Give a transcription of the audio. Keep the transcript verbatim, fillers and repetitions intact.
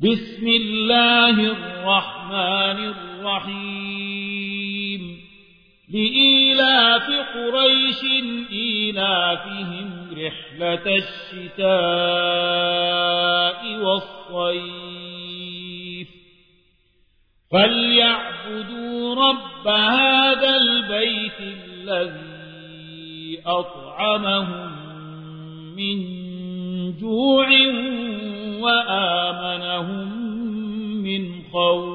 بسم الله الرحمن الرحيم لإيلاف قريش إيلافهم رحلة الشتاء والصيف فليعبدوا رب هذا البيت الذي أطعمهم من جوع وآمنهم من خوف.